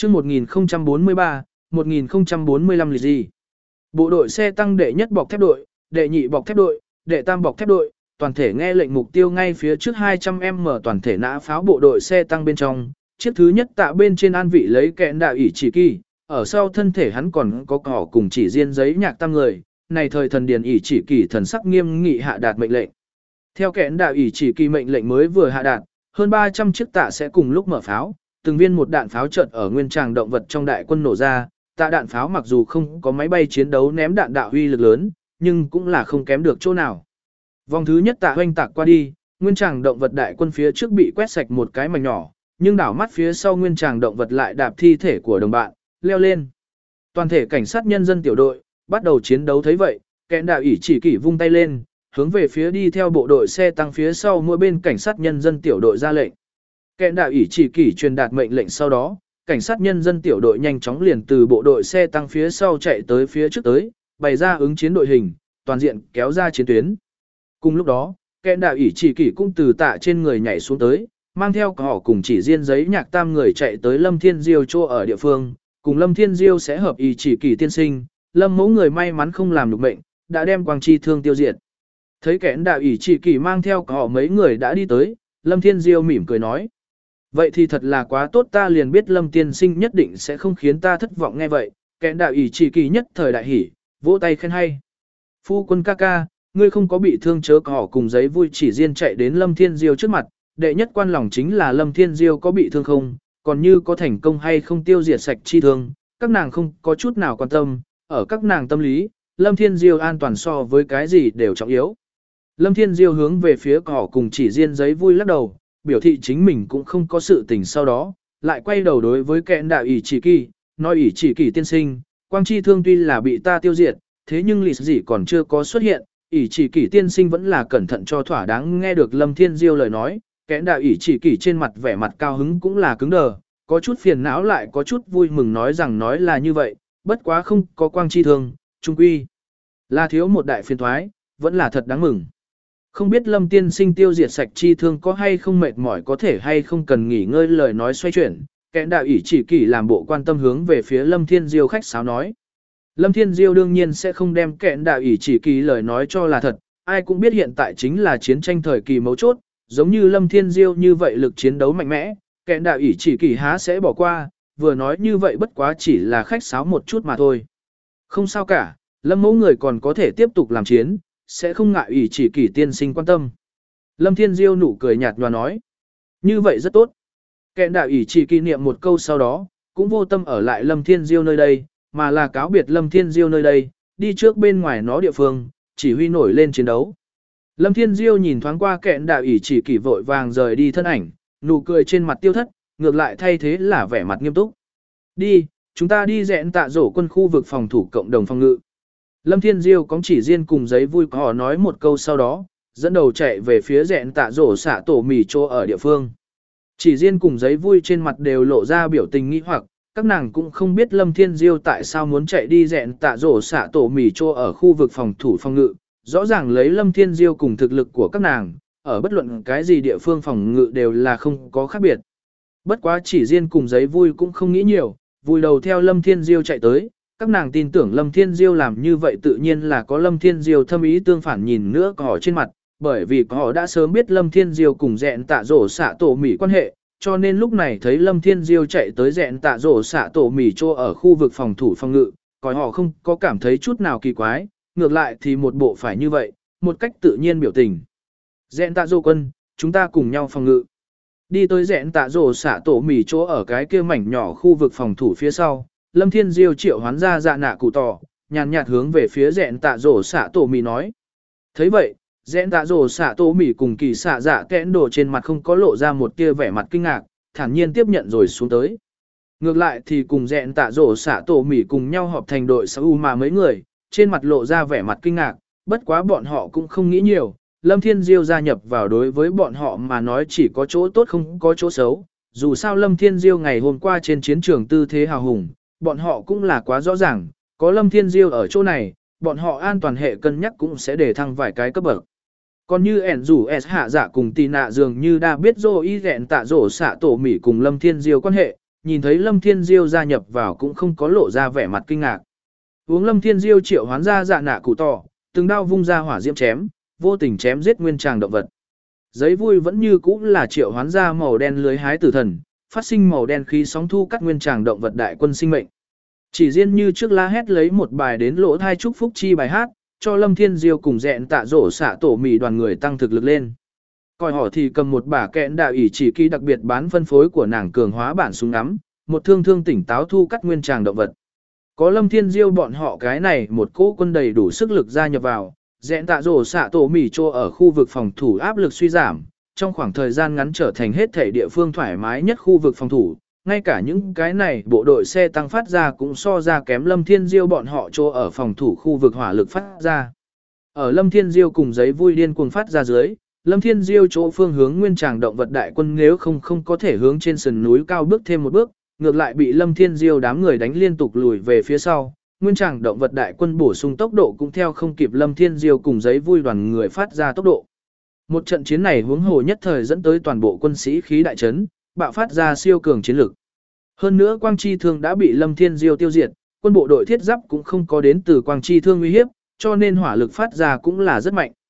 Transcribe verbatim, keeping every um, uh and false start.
chương một nghìn không trăm bốn mươi ba, một nghìn không trăm bốn mươi lăm lịch gì. Bộ đội xe tăng đệ nhất bọc thép đội, đệ nhị bọc thép đội, đệ tam bọc thép đội, toàn thể nghe lệnh mục tiêu ngay phía trước hai trăm m toàn thể nã pháo bộ đội xe tăng bên trong, chiếc thứ nhất tạ bên trên an vị lấy kẹn đạo ỷ chỉ kỳ, ở sau thân thể hắn còn có cỏ cùng chỉ riêng giấy nhạc tam người, này thời thần điền ỷ chỉ kỳ thần sắc nghiêm nghị hạ đạt mệnh lệnh. Theo kẹn đạo ỷ chỉ kỳ mệnh lệnh mới vừa hạ đạt, hơn ba trăm chiếc tạ sẽ cùng lúc mở pháo, từng viên một đạn pháo chợt ở nguyên tràng động vật trong đại quân nổ ra, tạ đạn pháo mặc dù không có máy bay chiến đấu ném đạn đạo uy lực lớn, nhưng cũng là không kém được chỗ nào. Vòng thứ nhất tạ hoanh tạc qua đi, nguyên tràng động vật đại quân phía trước bị quét sạch một cái mảnh nhỏ, nhưng đảo mắt phía sau nguyên tràng động vật lại đạp thi thể của đồng bạn, leo lên. Toàn thể cảnh sát nhân dân tiểu đội bắt đầu chiến đấu thấy vậy, kẹn đạo ỷ chỉ kỳ vung tay lên, hướng về phía đi theo bộ đội xe tăng phía sau mỗi bên cảnh sát nhân dân tiểu đội ra lệnh. Kẹn đạo ỷ chỉ kỳ truyền đạt mệnh lệnh sau đó, cảnh sát nhân dân tiểu đội nhanh chóng liền từ bộ đội xe tăng phía sau chạy tới phía trước tới, bày ra ứng chiến đội hình, toàn diện kéo ra chiến tuyến. Cùng lúc đó, kẹn đạo ỷ chỉ kỳ cũng từ tạ trên người nhảy xuống tới, mang theo họ cùng chỉ riêng giấy nhạc tam người chạy tới Lâm Thiên Diêu chỗ ở địa phương, cùng Lâm Thiên Diêu sẽ hợp ỷ chỉ kỳ tiên sinh, Lâm mẫu người may mắn không làm được mệnh, đã đem quang chi thương tiêu diệt. Thấy kẹn đạo ỷ chỉ kỳ mang theo họ mấy người đã đi tới, Lâm Thiên Diêu mỉm cười nói. Vậy thì thật là quá tốt, ta liền biết Lâm tiên sinh nhất định sẽ không khiến ta thất vọng. Nghe vậy, kẹn đạo ỷ chỉ kỳ nhất thời đại hỉ, vỗ tay khen hay. Phu quân ca ca, ngươi không có bị thương chớ, họ cùng giấy vui chỉ riêng chạy đến Lâm Thiên Diêu trước mặt, đệ nhất quan lòng chính là Lâm Thiên Diêu có bị thương không, còn như có thành công hay không tiêu diệt sạch chi thương, các nàng không có chút nào quan tâm, ở các nàng tâm lý, Lâm Thiên Diêu an toàn so với cái gì đều trọng yếu. Lâm Thiên Diêu hướng về phía họ cùng chỉ riêng giấy vui lắc đầu, biểu thị chính mình cũng không có sự tình, sau đó lại quay đầu đối với kẹn đạo ỷ chỉ kỳ, nói ỷ chỉ kỳ tiên sinh, quang chi thương tuy là bị ta tiêu diệt, thế nhưng lịch gì còn chưa có xuất hiện, ỷ chỉ kỳ tiên sinh vẫn là cẩn thận cho thỏa đáng. Nghe được Lâm Thiên Diêu lời nói, kẹn đạo ỷ chỉ kỳ trên mặt vẻ mặt cao hứng cũng là cứng đờ, có chút phiền não lại có chút vui mừng, nói rằng nói là như vậy, bất quá không có quang chi thương, trung quy là thiếu một đại phiền thoái, vẫn là thật đáng mừng. Không biết Lâm tiên sinh tiêu diệt sạch chi thương có hay không mệt mỏi, có thể hay không cần nghỉ ngơi. Lời nói xoay chuyển, kẹn đạo ỷ chỉ kỳ làm bộ quan tâm hướng về phía Lâm Thiên Diêu khách sáo nói. Lâm Thiên Diêu đương nhiên sẽ không đem kẹn đạo ỷ chỉ kỳ lời nói cho là thật, ai cũng biết hiện tại chính là chiến tranh thời kỳ mấu chốt, giống như Lâm Thiên Diêu như vậy lực chiến đấu mạnh mẽ, kẹn đạo ỷ chỉ kỳ há sẽ bỏ qua, vừa nói như vậy bất quá chỉ là khách sáo một chút mà thôi. Không sao cả, Lâm mẫu người còn có thể tiếp tục làm chiến, sẽ không ngại ỷ chỉ kỳ tiên sinh quan tâm. Lâm Thiên Diêu nụ cười nhạt nhòa nói. Như vậy rất tốt. Kẹn đạo ỷ chỉ kỳ niệm một câu sau đó, cũng vô tâm ở lại Lâm Thiên Diêu nơi đây, mà là cáo biệt Lâm Thiên Diêu nơi đây, đi trước bên ngoài nó địa phương, chỉ huy nổi lên chiến đấu. Lâm Thiên Diêu nhìn thoáng qua kẹn đạo ỷ chỉ kỳ vội vàng rời đi thân ảnh, nụ cười trên mặt tiêu thất, ngược lại thay thế là vẻ mặt nghiêm túc. Đi, chúng ta đi rẽn tạ rổ quân khu vực phòng thủ cộng đồng phòng ngự. Lâm Thiên Diêu có chỉ riêng cùng giấy vui có họ nói một câu sau đó, dẫn đầu chạy về phía rẽn tạ rổ xạ tổ mì chỗ ở địa phương. Chỉ riêng cùng giấy vui trên mặt đều lộ ra biểu tình nghi hoặc, các nàng cũng không biết Lâm Thiên Diêu tại sao muốn chạy đi rẽn tạ rổ xạ tổ mì chỗ ở khu vực phòng thủ phòng ngự. Rõ ràng lấy Lâm Thiên Diêu cùng thực lực của các nàng, ở bất luận cái gì địa phương phòng ngự đều là không có khác biệt. Bất quá chỉ riêng cùng giấy vui cũng không nghĩ nhiều, vui đầu theo Lâm Thiên Diêu chạy tới. Các nàng tin tưởng Lâm Thiên Diêu làm như vậy tự nhiên là có Lâm Thiên Diêu thâm ý tương phản. Nhìn nữa có họ trên mặt, bởi vì có họ đã sớm biết Lâm Thiên Diêu cùng rẽn tạ rổ xạ tổ mì quan hệ, cho nên lúc này thấy Lâm Thiên Diêu chạy tới rẽn tạ rổ xạ tổ mì chỗ ở khu vực phòng thủ phòng ngự, có họ không có cảm thấy chút nào kỳ quái, ngược lại thì một bộ phải như vậy, một cách tự nhiên biểu tình. Rẽn tạ rổ quân, chúng ta cùng nhau phòng ngự. Đi tới rẽn tạ rổ xạ tổ mì chỗ ở cái kia mảnh nhỏ khu vực phòng thủ phía sau, Lâm Thiên Diêu triệu hoán ra dạ nạ cụ tỏ, nhàn nhạt hướng về phía rẽn tạ rổ xạ tổ mì nói. Thấy vậy, rẽn tạ rổ xạ tổ mì cùng kỳ xạ dạ kẽn đồ trên mặt không có lộ ra một tia vẻ mặt kinh ngạc, thản nhiên tiếp nhận rồi xuống tới. Ngược lại thì cùng rẽn tạ rổ xạ tổ mì cùng nhau họp thành đội Saul mà mấy người, trên mặt lộ ra vẻ mặt kinh ngạc, bất quá bọn họ cũng không nghĩ nhiều. Lâm Thiên Diêu gia nhập vào đối với bọn họ mà nói chỉ có chỗ tốt không có chỗ xấu. Dù sao Lâm Thiên Diêu ngày hôm qua trên chiến trường tư thế hào hùng, bọn họ cũng là quá rõ ràng, có Lâm Thiên Diêu ở chỗ này, bọn họ an toàn hệ cân nhắc cũng sẽ để thăng vài cái cấp bậc. Còn như ẻn rủ S hạ dạ cùng tì nạ dường như đã biết rô y rẹn tạ rổ xạ tổ mỉ cùng Lâm Thiên Diêu quan hệ, nhìn thấy Lâm Thiên Diêu gia nhập vào cũng không có lộ ra vẻ mặt kinh ngạc. Uống Lâm Thiên Diêu triệu hoán ra dạ nạ cụ tỏ, từng đao vung ra hỏa diễm chém, vô tình chém giết nguyên tràng động vật. Giấy vui vẫn như cũ là triệu hoán ra màu đen lưới hái tử thần, phát sinh màu đen khí sóng thu cắt nguyên tràng động vật đại quân sinh mệnh. Chỉ riêng như trước la hét lấy một bài đến lỗ thai chúc phúc chi bài hát, cho Lâm Thiên Diêu cùng dẹn tạ rổ xạ tổ mì đoàn người tăng thực lực lên. Coi họ thì cầm một bả kẹn đạo ỷ chỉ ký đặc biệt bán phân phối của nàng cường hóa bản súng ngắm, một thương thương tỉnh táo thu cắt nguyên tràng động vật. Có Lâm Thiên Diêu bọn họ cái này một cỗ quân đầy đủ sức lực gia nhập vào, dẹn tạ rổ xạ tổ mì trô ở khu vực phòng thủ áp lực suy giảm, trong khoảng thời gian ngắn trở thành hết thể địa phương thoải mái nhất khu vực phòng thủ. Ngay cả những cái này bộ đội xe tăng phát ra cũng so ra kém Lâm Thiên Diêu bọn họ chỗ ở phòng thủ khu vực hỏa lực phát ra. Ở Lâm Thiên Diêu cùng giấy vui điên cuồng phát ra dưới, Lâm Thiên Diêu chỗ phương hướng nguyên tràng động vật đại quân nếu không không có thể hướng trên sườn núi cao bước thêm một bước, ngược lại bị Lâm Thiên Diêu đám người đánh liên tục lùi về phía sau. Nguyên tràng động vật đại quân bổ sung tốc độ cũng theo không kịp Lâm Thiên Diêu cùng giấy vui đoàn người phát ra tốc độ. Một trận chiến này huống hồ nhất thời dẫn tới toàn bộ quân sĩ khí đại trấn, bạo phát ra siêu cường chiến lực. Hơn nữa Quang Chi Thương đã bị Lâm Thiên Diêu tiêu diệt, quân bộ đội thiết giáp cũng không có đến từ Quang Chi Thương uy hiếp, cho nên hỏa lực phát ra cũng là rất mạnh.